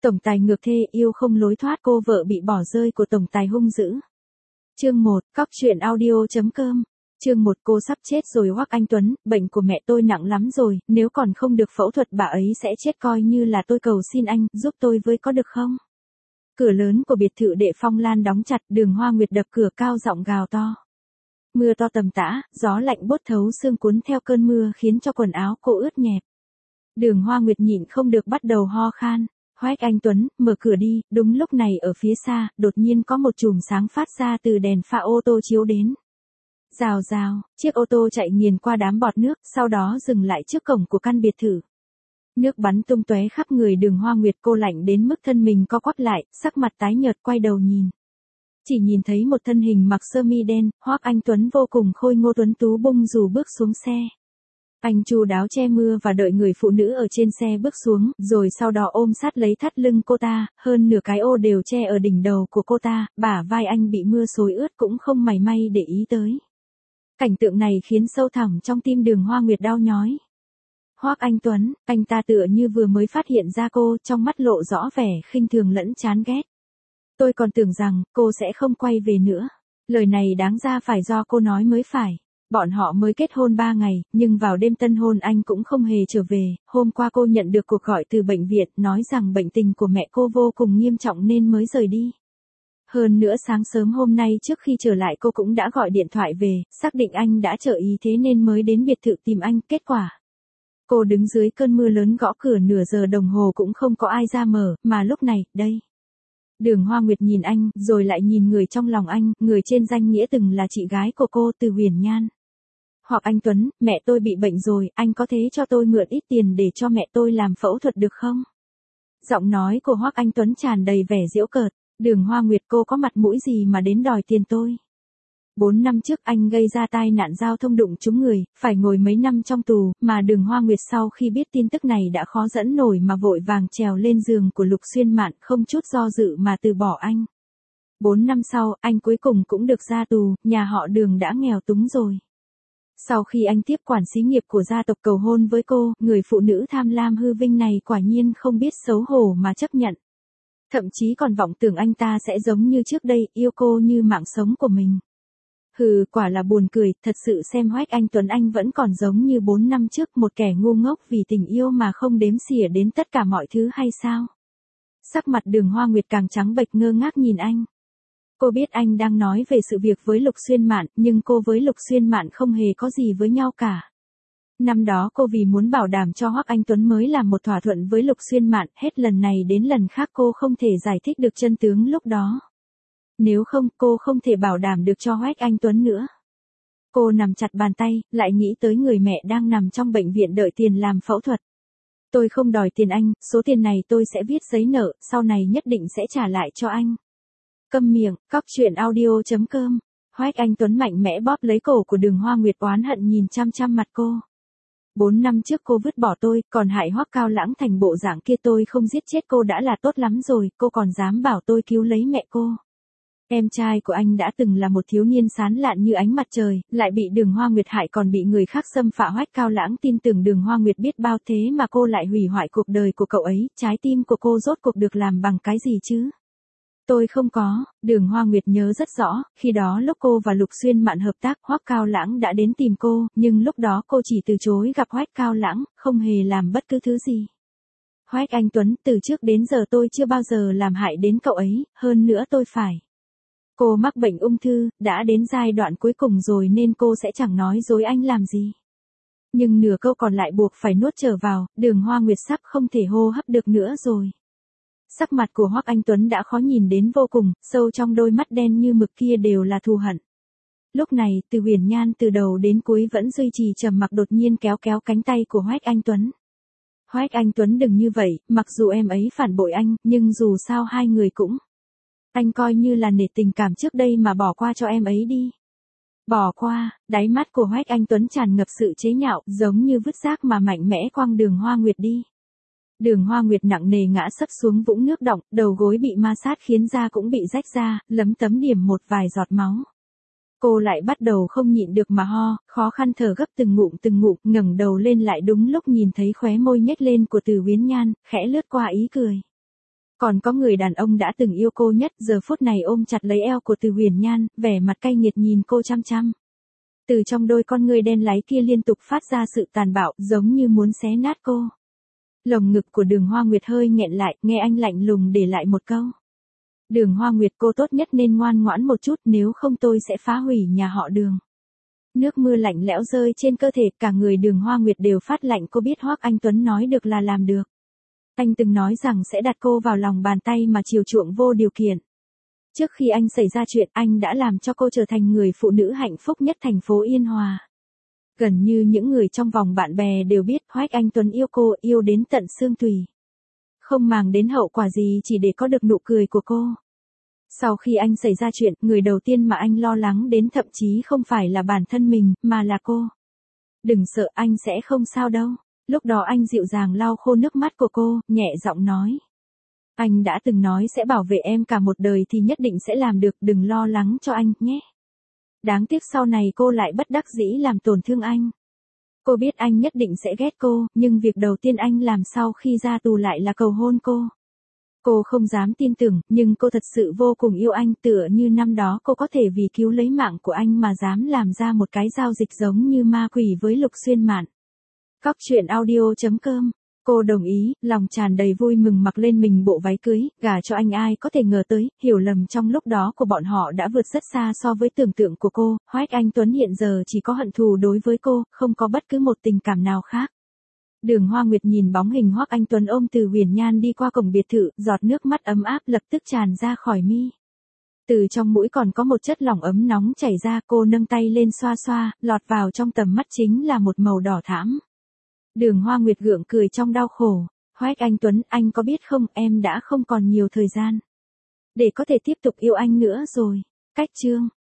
Tổng tài ngược thê yêu không lối thoát, cô vợ bị bỏ rơi của tổng tài hung dữ. Chương 1, Cóc truyện audio.com. Chương 1, cô sắp chết rồi Hoắc Anh Tuấn, bệnh của mẹ tôi nặng lắm rồi, nếu còn không được phẫu thuật bà ấy sẽ chết, coi như là tôi cầu xin anh, giúp tôi với có được không? Cửa lớn của biệt thự Đệ Phong Lan đóng chặt, Đường Hoa Nguyệt đập cửa cao giọng gào to. Mưa to tầm tã, gió lạnh buốt thấu xương cuốn theo cơn mưa khiến cho quần áo cô ướt nhẹp. Đường Hoa Nguyệt nhịn không được bắt đầu ho khan. Hoắc Anh Tuấn, mở cửa đi. Đúng lúc này ở phía xa, đột nhiên có một chùm sáng phát ra từ đèn pha ô tô chiếu đến. Rào rào, chiếc ô tô chạy nghiền qua đám bọt nước, sau đó dừng lại trước cổng của căn biệt thự. Nước bắn tung tóe khắp người Đường Hoa Nguyệt, cô lạnh đến mức thân mình co quắp lại, sắc mặt tái nhợt quay đầu nhìn. Chỉ nhìn thấy một thân hình mặc sơ mi đen, Hoắc Anh Tuấn vô cùng khôi ngô tuấn tú bung dù bước xuống xe. Anh chu đáo che mưa và đợi người phụ nữ ở trên xe bước xuống, rồi sau đó ôm sát lấy thắt lưng cô ta, hơn nửa cái ô đều che ở đỉnh đầu của cô ta, bả vai anh bị mưa xối ướt cũng không mảy may để ý tới. Cảnh tượng này khiến sâu thẳm trong tim Đường Hoa Nguyệt đau nhói. Hoắc Anh Tuấn, anh ta tựa như vừa mới phát hiện ra cô, trong mắt lộ rõ vẻ khinh thường lẫn chán ghét. Tôi còn tưởng rằng cô sẽ không quay về nữa. Lời này đáng ra phải do cô nói mới phải. Bọn họ mới kết hôn 3 ngày, nhưng vào đêm tân hôn anh cũng không hề trở về. Hôm qua cô nhận được cuộc gọi từ bệnh viện, nói rằng bệnh tình của mẹ cô vô cùng nghiêm trọng nên mới rời đi. Hơn nữa sáng sớm hôm nay trước khi trở lại cô cũng đã gọi điện thoại về, xác định anh đã trở ý thế nên mới đến biệt thự tìm anh. Kết quả, cô đứng dưới cơn mưa lớn gõ cửa nửa giờ đồng hồ cũng không có ai ra mở, mà lúc này, đây. Đường Hoa Nguyệt nhìn anh, rồi lại nhìn người trong lòng anh, người trên danh nghĩa từng là chị gái của cô, Từ Huyền Nhan. Hoắc Anh Tuấn, mẹ tôi bị bệnh rồi, anh có thế cho tôi mượn ít tiền để cho mẹ tôi làm phẫu thuật được không? Giọng nói của Hoắc Anh Tuấn tràn đầy vẻ giễu cợt. Đường Hoa Nguyệt, cô có mặt mũi gì mà đến đòi tiền tôi? 4 năm trước anh gây ra tai nạn giao thông đụng trúng người, phải ngồi mấy năm trong tù, mà Đường Hoa Nguyệt sau khi biết tin tức này đã khó dẫn nổi mà vội vàng trèo lên giường của Lục Xuyên Mạn, không chút do dự mà từ bỏ anh. 4 năm sau, anh cuối cùng cũng được ra tù, nhà họ Đường đã nghèo túng rồi. Sau khi anh tiếp quản xí nghiệp của gia tộc cầu hôn với cô, người phụ nữ tham lam hư vinh này quả nhiên không biết xấu hổ mà chấp nhận. Thậm chí còn vọng tưởng anh ta sẽ giống như trước đây, yêu cô như mạng sống của mình. Hừ, quả là buồn cười, thật sự xem Hoắc Anh Tuấn anh vẫn còn giống như 4 năm trước, một kẻ ngu ngốc vì tình yêu mà không đếm xỉa đến tất cả mọi thứ hay sao? Sắc mặt Đường Hoa Nguyệt càng trắng bệch, ngơ ngác nhìn anh. Cô biết anh đang nói về sự việc với Lục Xuyên Mạn, nhưng cô với Lục Xuyên Mạn không hề có gì với nhau cả. Năm đó cô vì muốn bảo đảm cho Hoắc Anh Tuấn mới làm một thỏa thuận với Lục Xuyên Mạn, hết lần này đến lần khác cô không thể giải thích được chân tướng lúc đó. Nếu không, cô không thể bảo đảm được cho Hoắc Anh Tuấn nữa. Cô nắm chặt bàn tay, lại nghĩ tới người mẹ đang nằm trong bệnh viện đợi tiền làm phẫu thuật. Tôi không đòi tiền anh, số tiền này tôi sẽ viết giấy nợ, sau này nhất định sẽ trả lại cho anh. Câm miệng, Cóc truyện audio.com. Hoắc Anh Tuấn mạnh mẽ bóp lấy cổ của Đường Hoa Nguyệt, oán hận nhìn chăm chăm mặt cô. 4 năm trước cô vứt bỏ tôi, còn hại Hoắc Cao Lãng thành bộ dạng kia, tôi không giết chết cô đã là tốt lắm rồi, cô còn dám bảo tôi cứu lấy mẹ cô. Em trai của anh đã từng là một thiếu niên sáng lạn như ánh mặt trời, lại bị Đường Hoa Nguyệt hại còn bị người khác xâm phạm. Hoắc Cao Lãng tin tưởng Đường Hoa Nguyệt biết bao, thế mà cô lại hủy hoại cuộc đời của cậu ấy, trái tim của cô rốt cuộc được làm bằng cái gì chứ? Tôi không có. Đường Hoa Nguyệt nhớ rất rõ, khi đó lúc cô và Lục Xuyên Mạn hợp tác, Hoắc Cao Lãng đã đến tìm cô, nhưng lúc đó cô chỉ từ chối gặp Hoắc Cao Lãng, không hề làm bất cứ thứ gì. Hoắc Anh Tuấn, từ trước đến giờ tôi chưa bao giờ làm hại đến cậu ấy, hơn nữa tôi phải. Cô mắc bệnh ung thư, đã đến giai đoạn cuối cùng rồi nên cô sẽ chẳng nói dối anh làm gì. Nhưng nửa câu còn lại buộc phải nuốt trở vào, Đường Hoa Nguyệt sắp không thể hô hấp được nữa rồi. Sắc mặt của Hoắc Anh Tuấn đã khó nhìn đến vô cùng, sâu trong đôi mắt đen như mực kia đều là thù hận. Lúc này, Từ Huyền Nhan từ đầu đến cuối vẫn duy trì trầm mặc, đột nhiên kéo cánh tay của Hoắc Anh Tuấn. Hoắc Anh Tuấn, đừng như vậy, mặc dù em ấy phản bội anh, nhưng dù sao hai người cũng. Anh coi như là nể tình cảm trước đây mà bỏ qua cho em ấy đi. Bỏ qua, đáy mắt của Hoắc Anh Tuấn tràn ngập sự chế nhạo, giống như vứt rác mà mạnh mẽ quăng Đường Hoa Nguyệt đi. Đường Hoa Nguyệt nặng nề ngã sấp xuống vũng nước đọng, đầu gối bị ma sát khiến da cũng bị rách ra, lấm tấm điểm một vài giọt máu. Cô lại bắt đầu không nhịn được mà ho, khó khăn thở gấp từng ngụm, ngẩng đầu lên lại đúng lúc nhìn thấy khóe môi nhếch lên của Từ Huyền Nhan, khẽ lướt qua ý cười. Còn có người đàn ông đã từng yêu cô nhất giờ phút này ôm chặt lấy eo của Từ Huyền Nhan, vẻ mặt cay nghiệt nhìn cô chăm chăm. Từ trong đôi con người đen láy kia liên tục phát ra sự tàn bạo, giống như muốn xé nát cô. Lồng ngực của Đường Hoa Nguyệt hơi nghẹn lại, nghe anh lạnh lùng để lại một câu. Đường Hoa Nguyệt, cô tốt nhất nên ngoan ngoãn một chút, nếu không tôi sẽ phá hủy nhà họ Đường. Nước mưa lạnh lẽo rơi trên cơ thể, cả người Đường Hoa Nguyệt đều phát lạnh. Cô biết Hoắc Anh Tuấn nói được là làm được. Anh từng nói rằng sẽ đặt cô vào lòng bàn tay mà chiều chuộng vô điều kiện. Trước khi anh xảy ra chuyện, anh đã làm cho cô trở thành người phụ nữ hạnh phúc nhất thành phố Yên Hòa. Gần như những người trong vòng bạn bè đều biết Hoắc Anh Tuấn yêu cô, yêu đến tận xương tủy. Không màng đến hậu quả gì chỉ để có được nụ cười của cô. Sau khi anh xảy ra chuyện, người đầu tiên mà anh lo lắng đến thậm chí không phải là bản thân mình, mà là cô. Đừng sợ, anh sẽ không sao đâu. Lúc đó anh dịu dàng lau khô nước mắt của cô, nhẹ giọng nói. Anh đã từng nói sẽ bảo vệ em cả một đời thì nhất định sẽ làm được, đừng lo lắng cho anh, nhé. Đáng tiếc sau này cô lại bất đắc dĩ làm tổn thương anh. Cô biết anh nhất định sẽ ghét cô, nhưng việc đầu tiên anh làm sau khi ra tù lại là cầu hôn cô. Cô không dám tin tưởng, nhưng cô thật sự vô cùng yêu anh, tựa như năm đó cô có thể vì cứu lấy mạng của anh mà dám làm ra một cái giao dịch giống như ma quỷ với Lục Xuyên Mạn. Cóc truyện audio.com. Cô đồng ý, lòng tràn đầy vui mừng mặc lên mình bộ váy cưới, gả cho anh. Ai có thể ngờ tới, hiểu lầm trong lúc đó của bọn họ đã vượt rất xa so với tưởng tượng của cô. Hoắc Anh Tuấn hiện giờ chỉ có hận thù đối với cô, không có bất cứ một tình cảm nào khác. Đường Hoa Nguyệt nhìn bóng hình Hoắc Anh Tuấn ôm Từ Huyền Nhan đi qua cổng biệt thự, giọt nước mắt ấm áp lập tức tràn ra khỏi mi. Từ trong mũi còn có một chất lỏng ấm nóng chảy ra, cô nâng tay lên xoa xoa, lọt vào trong tầm mắt chính là một màu đỏ thẫm. Đường Hoa Nguyệt gượng cười trong đau khổ. Hoắc Anh Tuấn, anh có biết không, em đã không còn nhiều thời gian để có thể tiếp tục yêu anh nữa rồi. Cách chương